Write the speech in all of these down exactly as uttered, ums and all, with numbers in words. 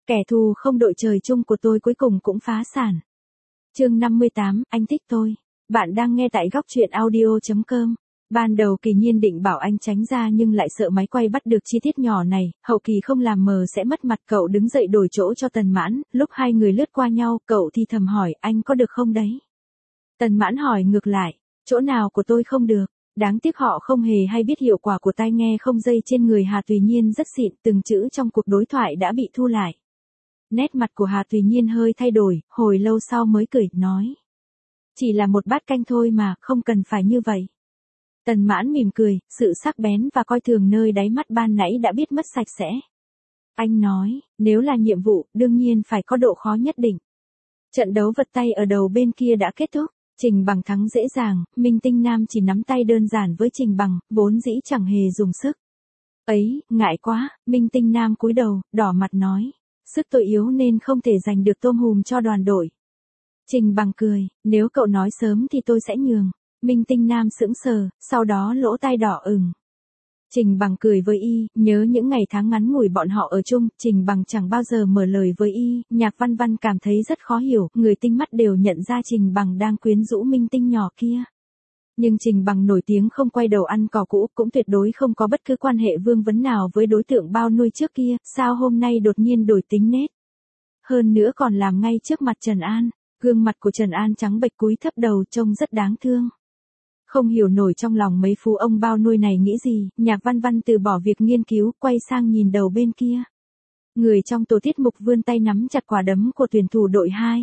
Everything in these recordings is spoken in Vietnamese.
Kẻ thù không đội trời chung của tôi cuối cùng cũng phá sản. Chương năm mươi tám, anh thích tôi. Bạn đang nghe tại góc truyện audio chấm com. Ban đầu Kỳ Nhiên định bảo anh tránh ra nhưng lại sợ máy quay bắt được chi tiết nhỏ này, hậu kỳ không làm mờ sẽ mất mặt. Cậu đứng dậy đổi chỗ cho Tần Mãn, lúc hai người lướt qua nhau, cậu thì thầm hỏi, anh có được không đấy? Tần Mãn hỏi ngược lại, chỗ nào của tôi không được? Đáng tiếc họ không hề hay biết hiệu quả của tai nghe không dây trên người Hà Tùy Nhiên rất xịn, từng chữ trong cuộc đối thoại đã bị thu lại. Nét mặt của Hà Tùy Nhiên hơi thay đổi, hồi lâu sau mới cười, nói. Chỉ là một bát canh thôi mà, không cần phải như vậy. Tần Mãn mỉm cười, sự sắc bén và coi thường nơi đáy mắt ban nãy đã biết mất sạch sẽ. Anh nói, nếu là nhiệm vụ, đương nhiên phải có độ khó nhất định. Trận đấu vật tay ở đầu bên kia đã kết thúc. Trình Bằng thắng dễ dàng, Minh Tinh Nam chỉ nắm tay đơn giản với Trình Bằng, vốn dĩ chẳng hề dùng sức. Ấy, ngại quá, Minh Tinh Nam cúi đầu, đỏ mặt nói. Sức tôi yếu nên không thể giành được tôm hùm cho đoàn đội. Trình Bằng cười, nếu cậu nói sớm thì tôi sẽ nhường. Minh Tinh Nam sững sờ, sau đó lỗ tai đỏ ửng. Trình Bằng cười với y, nhớ những ngày tháng ngắn ngủi bọn họ ở chung, Trình Bằng chẳng bao giờ mở lời với y, Nhạc Văn Văn cảm thấy rất khó hiểu, người tinh mắt đều nhận ra Trình Bằng đang quyến rũ Minh Tinh nhỏ kia. Nhưng Trình Bằng nổi tiếng không quay đầu ăn cỏ cũ, cũng tuyệt đối không có bất cứ quan hệ vương vấn nào với đối tượng bao nuôi trước kia, sao hôm nay đột nhiên đổi tính nết. Hơn nữa còn làm ngay trước mặt Trần An, gương mặt của Trần An trắng bệch cúi thấp đầu trông rất đáng thương. Không hiểu nổi trong lòng mấy phú ông bao nuôi này nghĩ gì, Nhạc Văn Văn từ bỏ việc nghiên cứu, quay sang nhìn đầu bên kia. Người trong tổ tiết mục vươn tay nắm chặt quả đấm của tuyển thủ đội hai.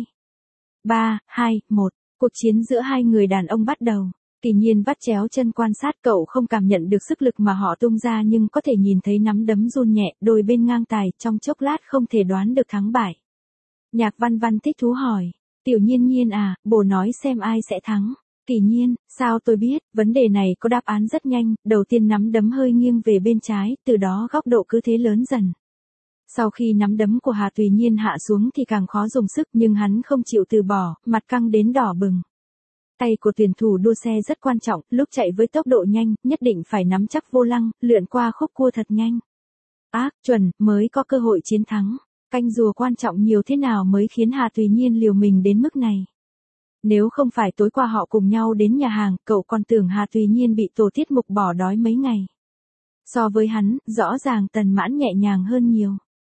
ba, hai, một, cuộc chiến giữa hai người đàn ông bắt đầu. Kỳ Nhiên vắt chéo chân quan sát, cậu không cảm nhận được sức lực mà họ tung ra nhưng có thể nhìn thấy nắm đấm run nhẹ, đôi bên ngang tài, trong chốc lát không thể đoán được thắng bại. Nhạc Văn Văn thích thú hỏi, Tiểu Nhiên Nhiên à, bồ nói xem ai sẽ thắng. Kỳ Nhiên, sao tôi biết, vấn đề này có đáp án rất nhanh, đầu tiên nắm đấm hơi nghiêng về bên trái, từ đó góc độ cứ thế lớn dần. Sau khi nắm đấm của Hà Tùy Nhiên hạ xuống thì càng khó dùng sức nhưng hắn không chịu từ bỏ, mặt căng đến đỏ bừng. Tay của tuyển thủ đua xe rất quan trọng, lúc chạy với tốc độ nhanh, nhất định phải nắm chắc vô lăng, lượn qua khúc cua thật nhanh. Ác, chuẩn, mới có cơ hội chiến thắng. Canh rùa quan trọng nhiều thế nào mới khiến Hà Tùy Nhiên liều mình đến mức này. Nếu không phải tối qua họ cùng nhau đến nhà hàng, cậu còn tưởng Hà Tùy Nhiên bị tổ tiết mục bỏ đói mấy ngày. So với hắn, rõ ràng Tần Mãn nhẹ nhàng hơn nhiều.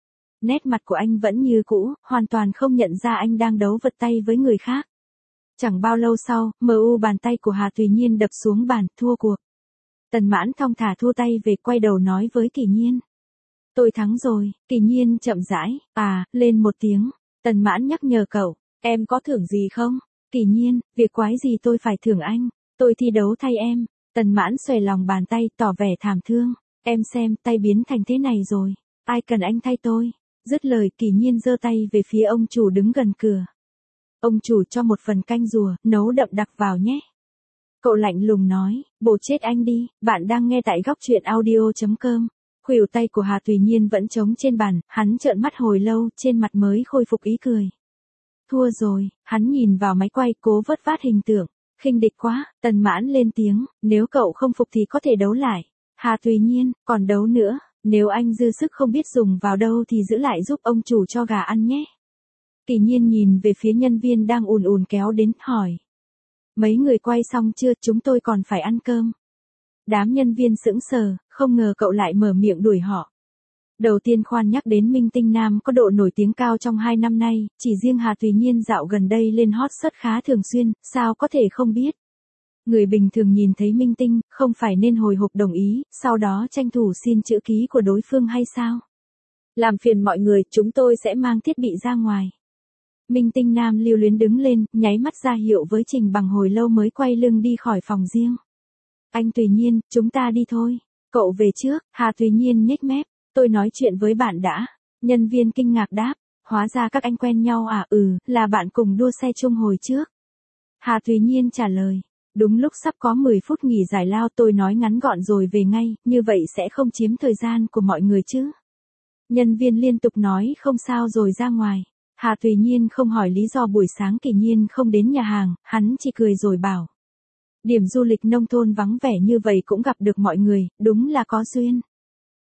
Nét mặt của anh vẫn như cũ, hoàn toàn không nhận ra anh đang đấu vật tay với người khác. Chẳng bao lâu sau, em u bàn tay của Hà Tùy Nhiên đập xuống bàn, thua cuộc. Tần Mãn thong thả thua tay về, quay đầu nói với Kỳ Nhiên. Tôi thắng rồi. Kỳ Nhiên chậm rãi, à, lên một tiếng. Tần Mãn nhắc nhở cậu, em có thưởng gì không? Kỳ Nhiên, việc quái gì tôi phải thưởng anh, tôi thi đấu thay em. Tần Mãn xòe lòng bàn tay, tỏ vẻ thảm thương. Em xem, tay biến thành thế này rồi, ai cần anh thay tôi. Dứt lời, Kỳ Nhiên giơ tay về phía ông chủ đứng gần cửa. Ông chủ cho một phần canh rùa, nấu đậm đặc vào nhé. Cậu lạnh lùng nói, bồ chết anh đi, bạn đang nghe tại góc truyện audio chấm com. Khuỷu tay của Hà Tùy Nhiên vẫn trống trên bàn, hắn trợn mắt hồi lâu, trên mặt mới khôi phục ý cười. Thua rồi, hắn nhìn vào máy quay, cố vớt vát hình tượng. Khinh địch quá, Tần Mãn lên tiếng, nếu cậu không phục thì có thể đấu lại. Hà Tùy Nhiên, còn đấu nữa, nếu anh dư sức không biết dùng vào đâu thì giữ lại giúp ông chủ cho gà ăn nhé. Kỳ Nhiên nhìn về phía nhân viên đang ùn ùn kéo đến, hỏi. Mấy người quay xong chưa, chúng tôi còn phải ăn cơm. Đám nhân viên sững sờ, không ngờ cậu lại mở miệng đuổi họ. Đầu tiên khoan nhắc đến Minh Tinh Nam có độ nổi tiếng cao trong hai năm nay, chỉ riêng Hà Tùy Nhiên dạo gần đây lên hot search khá thường xuyên, sao có thể không biết. Người bình thường nhìn thấy Minh Tinh, không phải nên hồi hộp đồng ý, sau đó tranh thủ xin chữ ký của đối phương hay sao? Làm phiền mọi người, chúng tôi sẽ mang thiết bị ra ngoài. Minh Tinh Nam lưu luyến đứng lên, nháy mắt ra hiệu với Trình Bằng hồi lâu mới quay lưng đi khỏi phòng riêng. Anh Tùy Nhiên, chúng ta đi thôi. Cậu về trước. Hà Tùy Nhiên nhếch mép. Tôi nói chuyện với bạn đã. Nhân viên kinh ngạc đáp. Hóa ra các anh quen nhau à? Ừ, là bạn cùng đua xe chung hồi trước. Hà Tùy Nhiên trả lời. Đúng lúc sắp có mười phút nghỉ giải lao, tôi nói ngắn gọn rồi về ngay, như vậy sẽ không chiếm thời gian của mọi người chứ. Nhân viên liên tục nói không sao rồi ra ngoài. Hà Tùy Nhiên không hỏi lý do buổi sáng Kỳ Nhiên không đến nhà hàng, hắn chỉ cười rồi bảo. Điểm du lịch nông thôn vắng vẻ như vậy cũng gặp được mọi người, đúng là có duyên.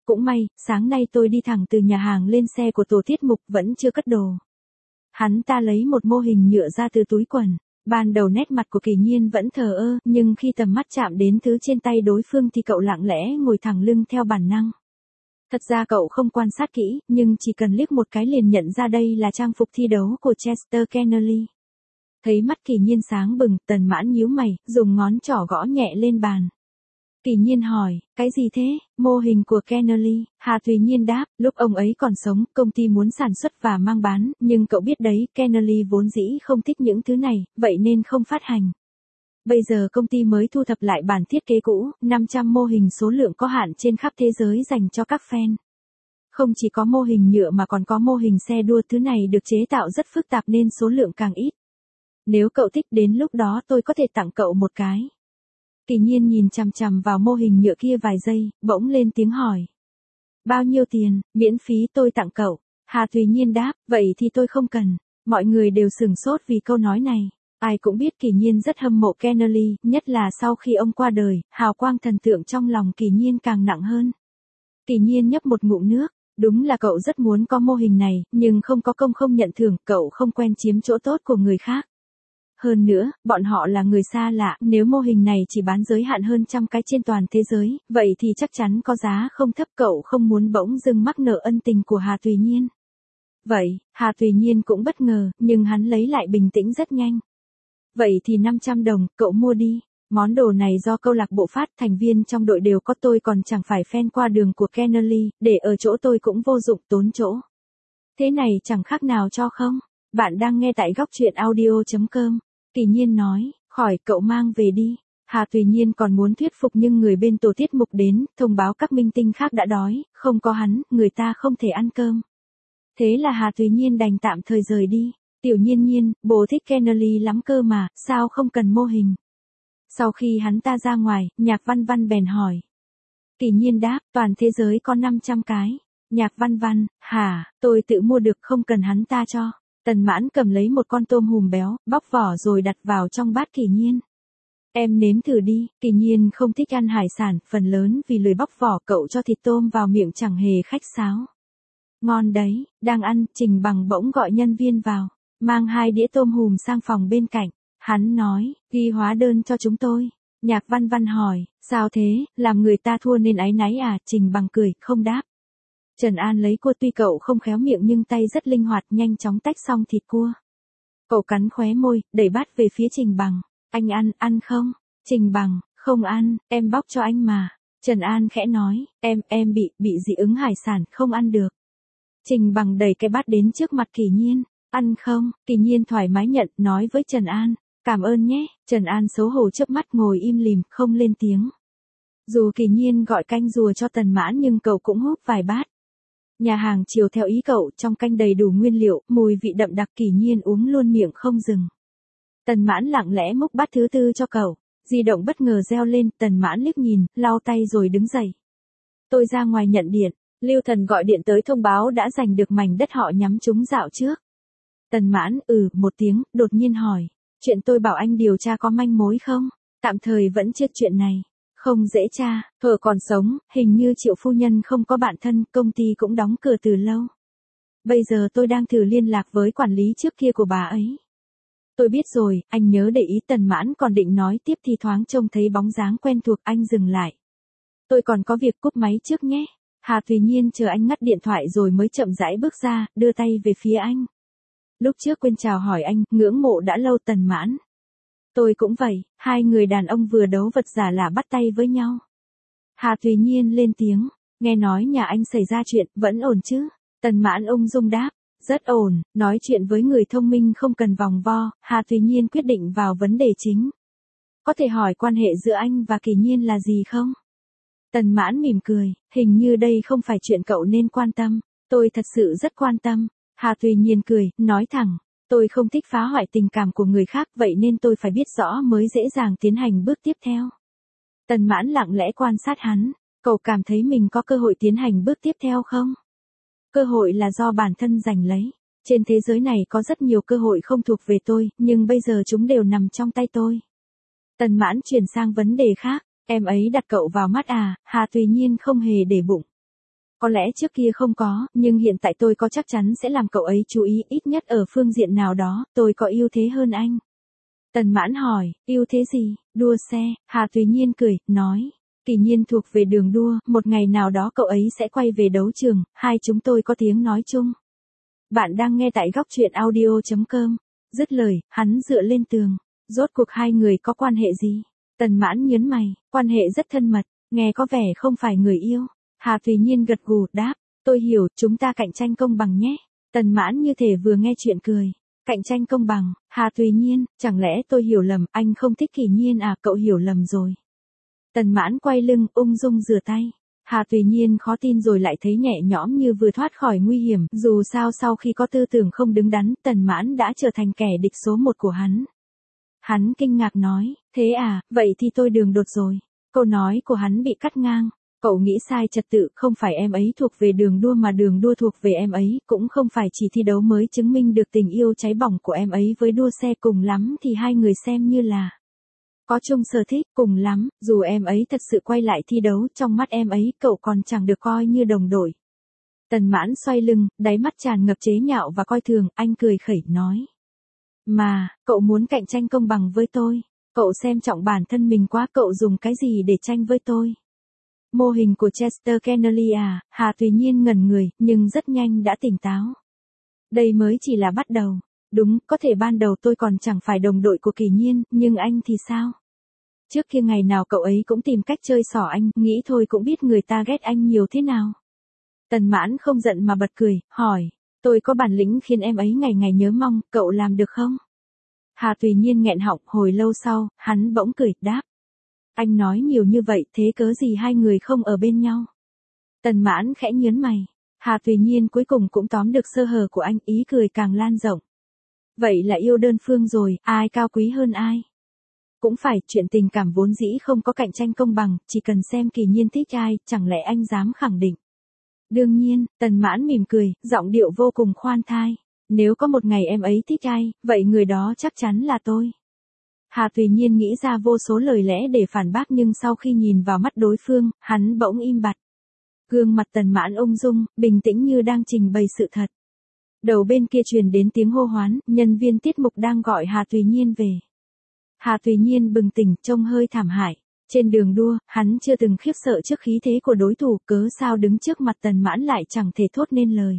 Cũng may, sáng nay tôi đi thẳng từ nhà hàng lên xe của tổ tiết mục vẫn chưa cất đồ. Hắn ta lấy một mô hình nhựa ra từ túi quần. Ban đầu nét mặt của Kỳ Nhiên vẫn thờ ơ, nhưng khi tầm mắt chạm đến thứ trên tay đối phương thì cậu lặng lẽ ngồi thẳng lưng theo bản năng. Thật ra cậu không quan sát kỹ, nhưng chỉ cần liếc một cái liền nhận ra đây là trang phục thi đấu của Chester Kennelly. Thấy mắt Kỳ Nhiên sáng bừng, Tần Mãn nhíu mày, dùng ngón trỏ gõ nhẹ lên bàn. Kỳ Nhiên hỏi, cái gì thế? Mô hình của Kennelly. Hà Thùy Nhiên đáp, lúc ông ấy còn sống, công ty muốn sản xuất và mang bán, nhưng cậu biết đấy, Kennelly vốn dĩ không thích những thứ này, vậy nên không phát hành. Bây giờ công ty mới thu thập lại bản thiết kế cũ, năm trăm mô hình số lượng có hạn trên khắp thế giới dành cho các fan. Không chỉ có mô hình nhựa mà còn có mô hình xe đua, thứ này được chế tạo rất phức tạp nên số lượng càng ít. Nếu cậu thích đến lúc đó tôi có thể tặng cậu một cái. Kỳ Nhiên nhìn chằm chằm vào mô hình nhựa kia vài giây, bỗng lên tiếng hỏi. Bao nhiêu tiền? Miễn phí tôi tặng cậu. Hà Thùy Nhiên đáp, vậy thì tôi không cần. Mọi người đều sửng sốt vì câu nói này. Ai cũng biết Kỳ Nhiên rất hâm mộ Kennelly, nhất là sau khi ông qua đời, hào quang thần tượng trong lòng Kỳ Nhiên càng nặng hơn. Kỳ Nhiên nhấp một ngụm nước. Đúng là cậu rất muốn có mô hình này, nhưng không có công không nhận thưởng, cậu không quen chiếm chỗ tốt của người khác. Hơn nữa, bọn họ là người xa lạ, nếu mô hình này chỉ bán giới hạn hơn trăm cái trên toàn thế giới, vậy thì chắc chắn có giá không thấp, cậu không muốn bỗng dưng mắc nợ ân tình của Hà Thùy Nhiên. Vậy, Hà Thùy Nhiên cũng bất ngờ, nhưng hắn lấy lại bình tĩnh rất nhanh. Vậy thì năm trăm đồng, cậu mua đi. Món đồ này do câu lạc bộ phát, thành viên trong đội đều có, tôi còn chẳng phải fan qua đường của Kennelly, để ở chỗ tôi cũng vô dụng, tốn chỗ. Thế này chẳng khác nào cho không? Bạn đang nghe tại góc truyện audio chấm com. Kỳ Nhiên nói, khỏi, cậu mang về đi. Hà Thùy Nhiên còn muốn thuyết phục nhưng người bên tổ tiết mục đến, thông báo các minh tinh khác đã đói, không có hắn, người ta không thể ăn cơm. Thế là Hà Thùy Nhiên đành tạm thời rời đi. Tiểu Nhiên Nhiên, bố thích Kennelly lắm cơ mà, sao không cần mô hình? Sau khi hắn ta ra ngoài, Nhạc Văn Văn bèn hỏi. Kỳ Nhiên đáp, toàn thế giới có năm trăm cái. Nhạc Văn Văn, hả, tôi tự mua được, không cần hắn ta cho. Tần Mãn cầm lấy một con tôm hùm béo, bóc vỏ rồi đặt vào trong bát Kỳ Nhiên. Em nếm thử đi. Kỳ Nhiên không thích ăn hải sản, phần lớn vì lười bóc vỏ, cậu cho thịt tôm vào miệng chẳng hề khách sáo. Ngon đấy. Đang ăn, Trình Bằng bỗng gọi nhân viên vào, mang hai đĩa tôm hùm sang phòng bên cạnh. Hắn nói, ghi hóa đơn cho chúng tôi. Nhạc Văn Văn hỏi, sao thế, làm người ta thua nên áy náy à? Trình Bằng cười, không đáp. Trần An lấy cua, tuy cậu không khéo miệng nhưng tay rất linh hoạt, nhanh chóng tách xong thịt cua. Cậu cắn khóe môi, đẩy bát về phía Trình Bằng. Anh ăn, ăn không? Trình Bằng, không ăn, em bóc cho anh mà. Trần An khẽ nói, em, em bị, bị dị ứng hải sản, không ăn được. Trình Bằng đẩy cái bát đến trước mặt Kỳ Nhiên. Ăn không? Kỳ Nhiên thoải mái nhận, nói với Trần An. Cảm ơn nhé. Trần An xấu hổ chớp mắt ngồi im lìm, không lên tiếng. Dù Kỳ Nhiên gọi canh rùa cho Tần Mãn nhưng cậu cũng húp vài bát. Nhà hàng chiều theo ý cậu, trong canh đầy đủ nguyên liệu, mùi vị đậm đặc, Kỳ Nhiên uống luôn miệng không dừng. Tần Mãn lặng lẽ múc bát thứ tư cho cậu. Di động bất ngờ reo lên, Tần Mãn liếc nhìn, lau tay rồi đứng dậy. Tôi ra ngoài nhận điện, Lưu Thần gọi điện tới thông báo đã giành được mảnh đất họ nhắm trúng dạo trước. Tần Mãn, ừ, một tiếng, đột nhiên hỏi. Chuyện tôi bảo anh điều tra có manh mối không? Tạm thời vẫn chưa, chuyện này không dễ tra, thuở còn sống, hình như Triệu phu nhân không có bạn thân, công ty cũng đóng cửa từ lâu. Bây giờ tôi đang thử liên lạc với quản lý trước kia của bà ấy. Tôi biết rồi, anh nhớ để ý. Tần Mãn còn định nói tiếp thì thoáng trông thấy bóng dáng quen thuộc, anh dừng lại. Tôi còn có việc, cúp máy trước nhé. Hà Thùy Nhiên chờ anh ngắt điện thoại rồi mới chậm rãi bước ra, đưa tay về phía anh. Lúc trước quên chào hỏi anh, ngưỡng mộ đã lâu. Tần Mãn. Tôi cũng vậy, hai người đàn ông vừa đấu vật giả lạ bắt tay với nhau. Hà Thùy Nhiên lên tiếng, nghe nói nhà anh xảy ra chuyện, vẫn ổn chứ? Tần Mãn ung dung đáp, rất ổn, nói chuyện với người thông minh không cần vòng vo. Hà Thùy Nhiên quyết định vào vấn đề chính. Có thể hỏi quan hệ giữa anh và Kỳ Nhiên là gì không? Tần Mãn mỉm cười, hình như đây không phải chuyện cậu nên quan tâm. Tôi thật sự rất quan tâm. Hà Thùy Nhiên cười, nói thẳng. Tôi không thích phá hoại tình cảm của người khác, vậy nên tôi phải biết rõ mới dễ dàng tiến hành bước tiếp theo. Tần Mãn lặng lẽ quan sát hắn. Cậu cảm thấy mình có cơ hội tiến hành bước tiếp theo không? Cơ hội là do bản thân giành lấy. Trên thế giới này có rất nhiều cơ hội không thuộc về tôi, nhưng bây giờ chúng đều nằm trong tay tôi. Tần Mãn chuyển sang vấn đề khác. Em ấy đặt cậu vào mắt à? Hà Thùy Nhiên không hề để bụng. Có lẽ trước kia không có, nhưng hiện tại tôi có chắc chắn sẽ làm cậu ấy chú ý, ít nhất ở phương diện nào đó, tôi có ưu thế hơn anh. Tần Mãn hỏi, ưu thế gì? Đua xe. Hà Tùy Nhiên cười, nói. Kỳ Nhiên thuộc về đường đua, một ngày nào đó cậu ấy sẽ quay về đấu trường, hai chúng tôi có tiếng nói chung. Bạn đang nghe tại góc truyện audio chấm com. Dứt lời, hắn dựa lên tường. Rốt cuộc hai người có quan hệ gì? Tần Mãn nhớn mày, quan hệ rất thân mật, nghe có vẻ không phải người yêu. Hà Tùy Nhiên gật gù, đáp, tôi hiểu, chúng ta cạnh tranh công bằng nhé. Tần Mãn như thể vừa nghe chuyện cười. Cạnh tranh công bằng, Hà Tùy Nhiên, chẳng lẽ tôi hiểu lầm, anh không thích Kỳ Nhiên à, cậu hiểu lầm rồi. Tần Mãn quay lưng, ung dung rửa tay. Hà Tùy Nhiên khó tin rồi lại thấy nhẹ nhõm như vừa thoát khỏi nguy hiểm, dù sao sau khi có tư tưởng không đứng đắn, Tần Mãn đã trở thành kẻ địch số một của hắn. Hắn kinh ngạc nói, thế à, vậy thì tôi đường đột rồi. Câu nói của hắn bị cắt ngang. Cậu nghĩ sai trật tự, không phải em ấy thuộc về đường đua mà đường đua thuộc về em ấy, cũng không phải chỉ thi đấu mới chứng minh được tình yêu cháy bỏng của em ấy với đua xe, cùng lắm thì hai người xem như là có chung sở thích, cùng lắm, dù em ấy thật sự quay lại thi đấu, trong mắt em ấy cậu còn chẳng được coi như đồng đội. Tần Mãn xoay lưng, đáy mắt tràn ngập chế nhạo và coi thường, anh cười khẩy nói. Mà, cậu muốn cạnh tranh công bằng với tôi, cậu xem trọng bản thân mình quá, cậu dùng cái gì để tranh với tôi? Mô hình của Chester Kennelly à? Hà Tùy Nhiên ngẩn người, nhưng rất nhanh đã tỉnh táo. Đây mới chỉ là bắt đầu. Đúng, có thể ban đầu tôi còn chẳng phải đồng đội của Kỳ Nhiên, nhưng anh thì sao? Trước kia ngày nào cậu ấy cũng tìm cách chơi xỏ anh, nghĩ thôi cũng biết người ta ghét anh nhiều thế nào. Tần Mãn không giận mà bật cười, hỏi, tôi có bản lĩnh khiến em ấy ngày ngày nhớ mong, cậu làm được không? Hà Tùy Nhiên nghẹn họng, hồi lâu sau, hắn bỗng cười, đáp. Anh nói nhiều như vậy, thế cớ gì hai người không ở bên nhau? Tần Mãn khẽ nhớn mày. Hà Tùy Nhiên cuối cùng cũng tóm được sơ hở của anh, ý cười càng lan rộng. Vậy là yêu đơn phương rồi, ai cao quý hơn ai? Cũng phải, chuyện tình cảm vốn dĩ không có cạnh tranh công bằng, chỉ cần xem Kỳ Nhiên thích ai, chẳng lẽ anh dám khẳng định? Đương nhiên, Tần Mãn mỉm cười, giọng điệu vô cùng khoan thai. Nếu có một ngày em ấy thích ai, vậy người đó chắc chắn là tôi. Hà Tùy Nhiên nghĩ ra vô số lời lẽ để phản bác, nhưng sau khi nhìn vào mắt đối phương, hắn bỗng im bặt. Gương mặt Tần Mãn ung dung, bình tĩnh như đang trình bày sự thật. Đầu bên kia truyền đến tiếng hô hoán, nhân viên tiết mục đang gọi Hà Tùy Nhiên về. Hà Tùy Nhiên bừng tỉnh, trông hơi thảm hại. Trên đường đua, hắn chưa từng khiếp sợ trước khí thế của đối thủ, cớ sao đứng trước mặt Tần Mãn lại chẳng thể thốt nên lời.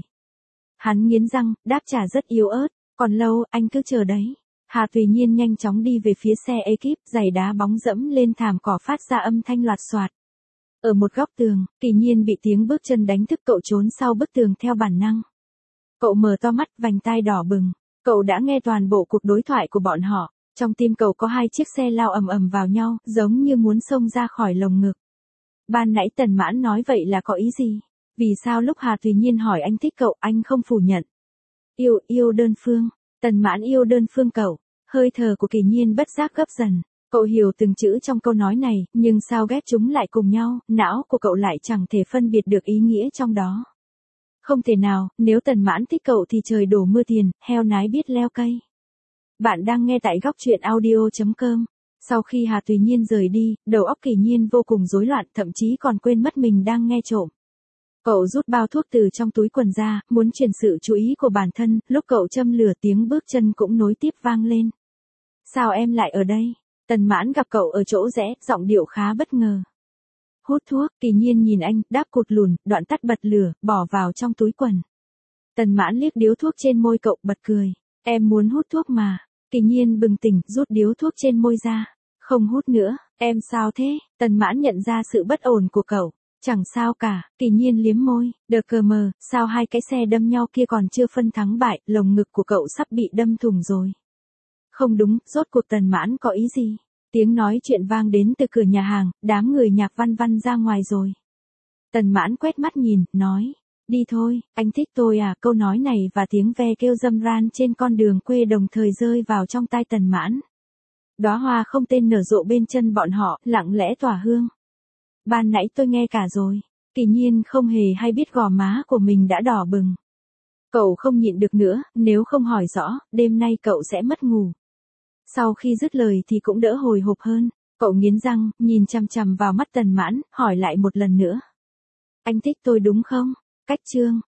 Hắn nghiến răng, đáp trả rất yếu ớt, còn lâu, anh cứ chờ đấy. Hà Tùy Nhiên nhanh chóng đi về phía xe ekip, giày đá bóng dẫm lên thảm cỏ phát ra âm thanh loạt xoạt. Ở một góc tường, Kỳ Nhiên bị tiếng bước chân đánh thức, cậu trốn sau bức tường theo bản năng. Cậu mở to mắt, vành tai đỏ bừng. Cậu đã nghe toàn bộ cuộc đối thoại của bọn họ. Trong tim cậu có hai chiếc xe lao ầm ầm vào nhau, giống như muốn xông ra khỏi lồng ngực. Ban nãy Tần Mãn nói vậy là có ý gì? Vì sao lúc Hà Tùy Nhiên hỏi anh thích cậu, anh không phủ nhận? Yêu, yêu đơn phương. Tần Mãn yêu đơn phương cậu. Hơi thở của Kỳ Nhiên bất giác gấp dần. Cậu hiểu từng chữ trong câu nói này, nhưng sao ghép chúng lại cùng nhau, não của cậu lại chẳng thể phân biệt được ý nghĩa trong đó. Không thể nào, nếu Tần Mãn thích cậu thì trời đổ mưa tiền, heo nái biết leo cây. Bạn đang nghe tại góc truyện audio chấm com. Sau khi Hà Tùy Nhiên rời đi, đầu óc Kỳ Nhiên vô cùng rối loạn, thậm chí còn quên mất mình đang nghe trộm. Cậu rút bao thuốc từ trong túi quần ra, muốn chuyển sự chú ý của bản thân, lúc cậu châm lửa tiếng bước chân cũng nối tiếp vang lên. Sao em lại ở đây? Tần Mãn gặp cậu ở chỗ rẽ, giọng điệu khá bất ngờ. Hút thuốc, Kỳ Nhiên nhìn anh, đáp cụt lùn, đoạn tắt bật lửa, bỏ vào trong túi quần. Tần Mãn liếc điếu thuốc trên môi cậu, bật cười. Em muốn hút thuốc mà. Kỳ Nhiên bừng tỉnh, rút điếu thuốc trên môi ra. Không hút nữa, em sao thế? Tần Mãn nhận ra sự bất ổn của cậu. Chẳng sao cả, Kỳ Nhiên liếm môi, đờ cờ mờ, sao hai cái xe đâm nhau kia còn chưa phân thắng bại, lồng ngực của cậu sắp bị đâm thủng rồi. Không đúng, rốt cuộc Tần Mãn có ý gì? Tiếng nói chuyện vang đến từ cửa nhà hàng, đám người Nhạc Văn Văn ra ngoài rồi. Tần Mãn quét mắt nhìn, nói, đi thôi, anh thích tôi à? Câu nói này và tiếng ve kêu râm ran trên con đường quê đồng thời rơi vào trong tai Tần Mãn. Đóa hoa không tên nở rộ bên chân bọn họ, lặng lẽ tỏa hương. Ban nãy tôi nghe cả rồi. Kỳ Nhiên không hề hay biết gò má của mình đã đỏ bừng. Cậu không nhịn được nữa, nếu không hỏi rõ, đêm nay cậu sẽ mất ngủ. Sau khi dứt lời thì cũng đỡ hồi hộp hơn. Cậu nghiến răng, nhìn chằm chằm vào mắt Tần Mãn, hỏi lại một lần nữa. Anh thích tôi đúng không? Cách chương